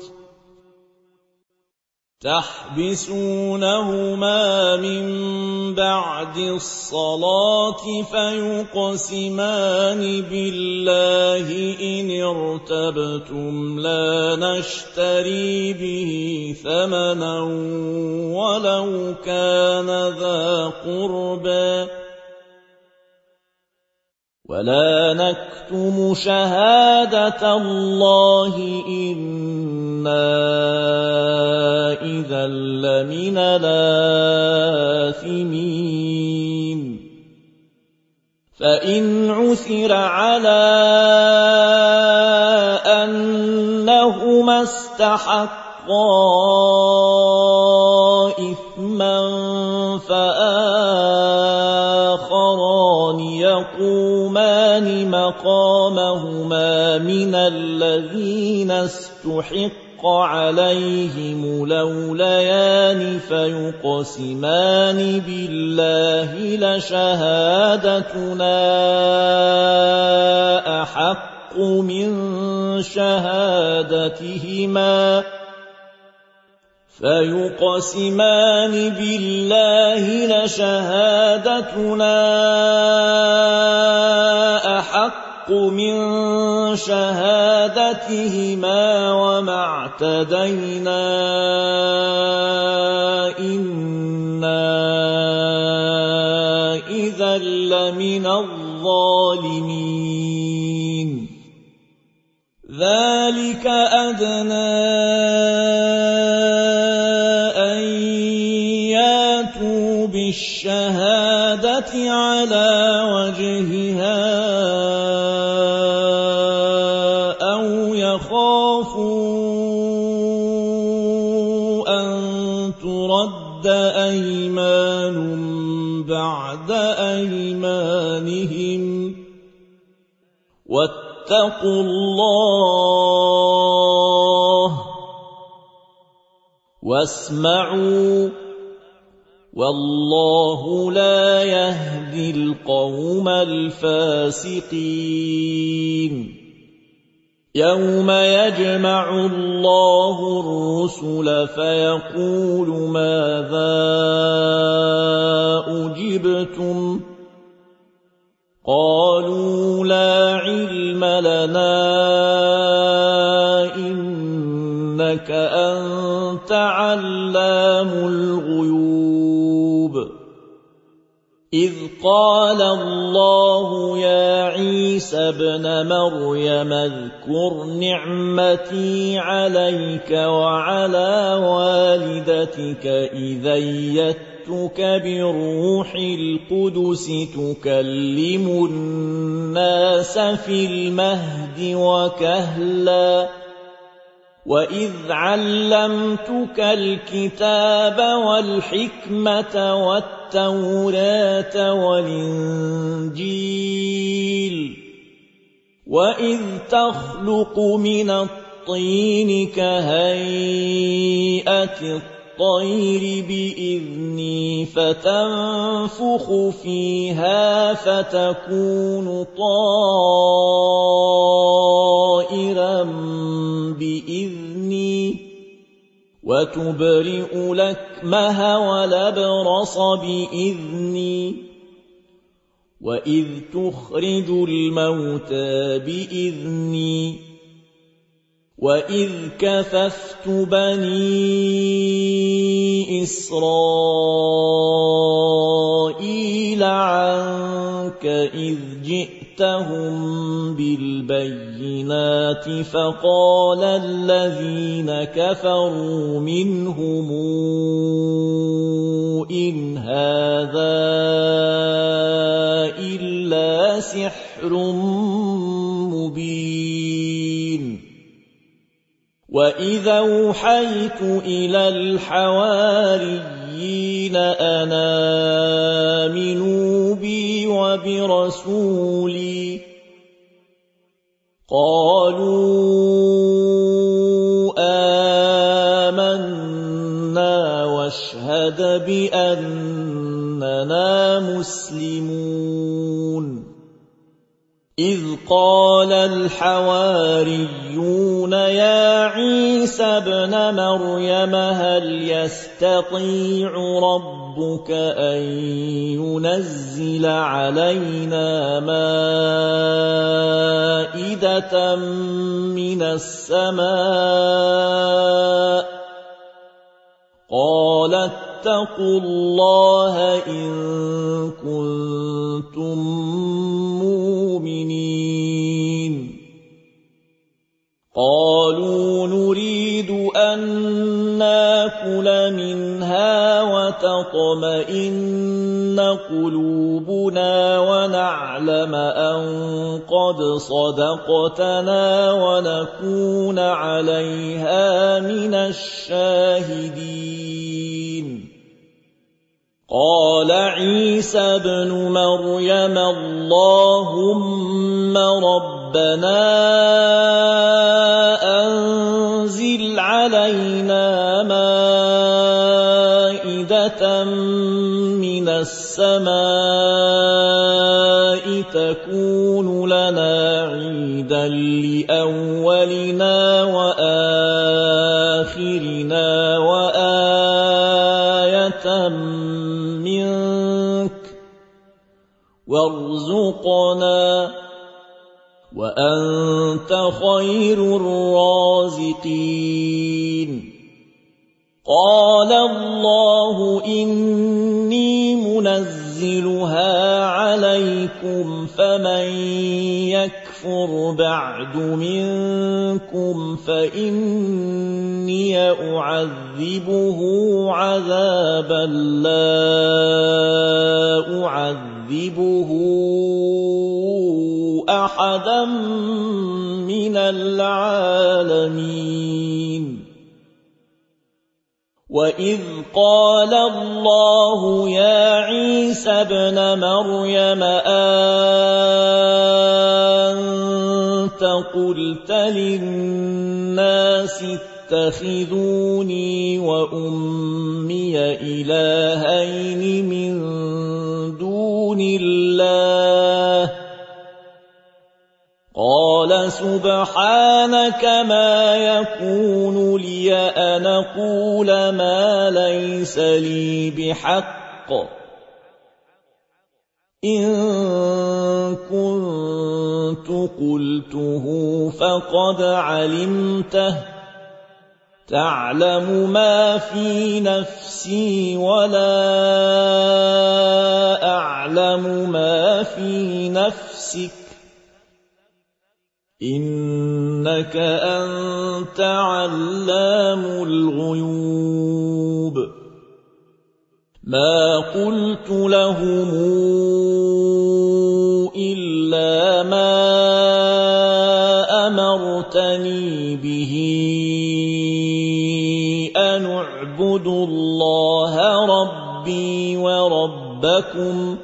تحبسونهما من بعد الصلاة فيقسمان بالله إن ارتبتم لا نشتري به ثمنا ولو كان ذا قربى ولا نكتم شهادة الله إنا إذا لمن الآثمين فإن عثر على أنهما استحقا إثما فآخران يقومان مقامهما من الذين استحق عليهم الأوليان فيقسمان بالله لشهادتنا أحق من شهادتهما وما اعتدينا إنا إذا لمن الظالمين ذلك أدنى أن يأتوا بالشهادة على وجهها أو يخافوا أن ترد أيمان بعد أيمانهم واتقوا الله واسمعوا والله لا يهدي القوم الفاسقين يوم يجمع الله الرسل فيقول ماذا أجبتم قالوا لا علم لنا إنك أنت علام الغيوب إذ قال الله يا عيسى ابن مريم اذكر نعمتي عليك وعلى والدتك إذ أيدتك بروح القدس تكلم الناس في المهد وكهلا وإذ علمتك الكتاب والحكمة والتوراة والإنجيل وإذ تخلق من الطين كهيئة الطير بإذني فتنفخ فيها فتكون طائرا بإذني وتبرئ الأكمه والأبرص بإذني وإذ تخرج الموتى بإذني وإذ كففت بني إسرائيل عنك إذ جئتهم بالبينات فقال الذين كفروا منهم إن هذا إلا سحر مبين وإذا أوحيت إلى الحواريين أن آمنوا بي وبرسولي قالوا آمنا واشهد بأننا مسلمون إذ قال الحواريون يا عيسى ابن مريم هل يستطيع ربك أن ينزل علينا مائدة من السماء قال اتقوا الله إن كنتم مؤمنين قالوا نريد أن ناكل منها وتطمئن قلوبنا ونعلم أن قد صدقتنا ونكون عليها من الشاهدين قال عيسى ابن مريم اللهم ربنا أنزل علينا مائدة من السماء تكون لنا عيدا لأولنا وآخرنا وآية منك وارزقنا وأنت خير الرازقين قال الله إني منزلها عليكم فمن يكفر يكفر بعد منكم فإني أعذبه عذابا لا أعذبه أحدا من العالمين وإذ قال الله يا عيسى ابن مريم أنت قلت للناس اتخذوني وأمي إلهين من دون الله قال سبحانك ما يكون لي أن أقول ما ليس لي بحق إن كنت قلته فقد علمته تعلم ما في نفسي ولا أعلم ما في نفسك إنك أنت علام الغيوب ما قلت لهم إلا ما أمرتني به أن اعبدوا الله ربي وربكم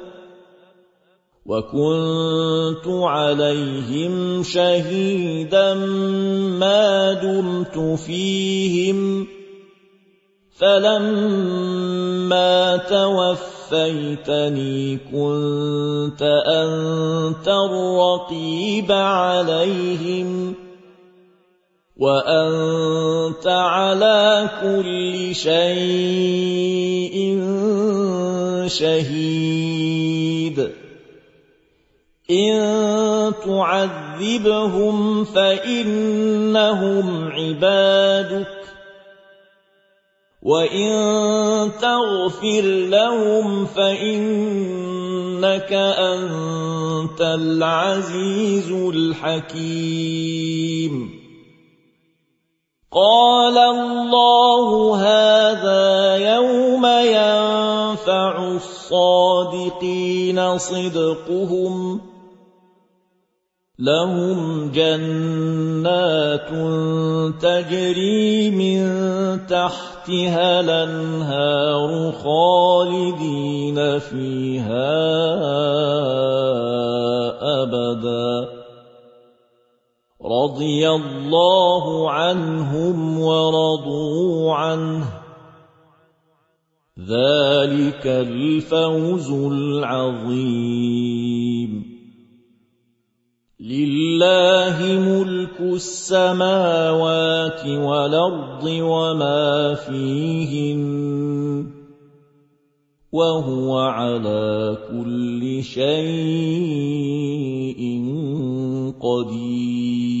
وكنت عليهم شهيدا ما دمت فيهم فلما توفيتني كنت أنت الرقيب عليهم وأنت على كل شيء شهيد إن تعذبهم فإنهم عبادك وإن تغفر لهم فإنك أنت العزيز الحكيم قال الله هذا يوم ينفع الصادقين صدقهم لهم جنات تجري من تحتها الأنهار خالدين فيها أبدا رضي الله عنهم ورضوا عنه ذلك الفوز العظيم لله ملك السماوات والأرض وما فيهن وهو على كل شيء قدير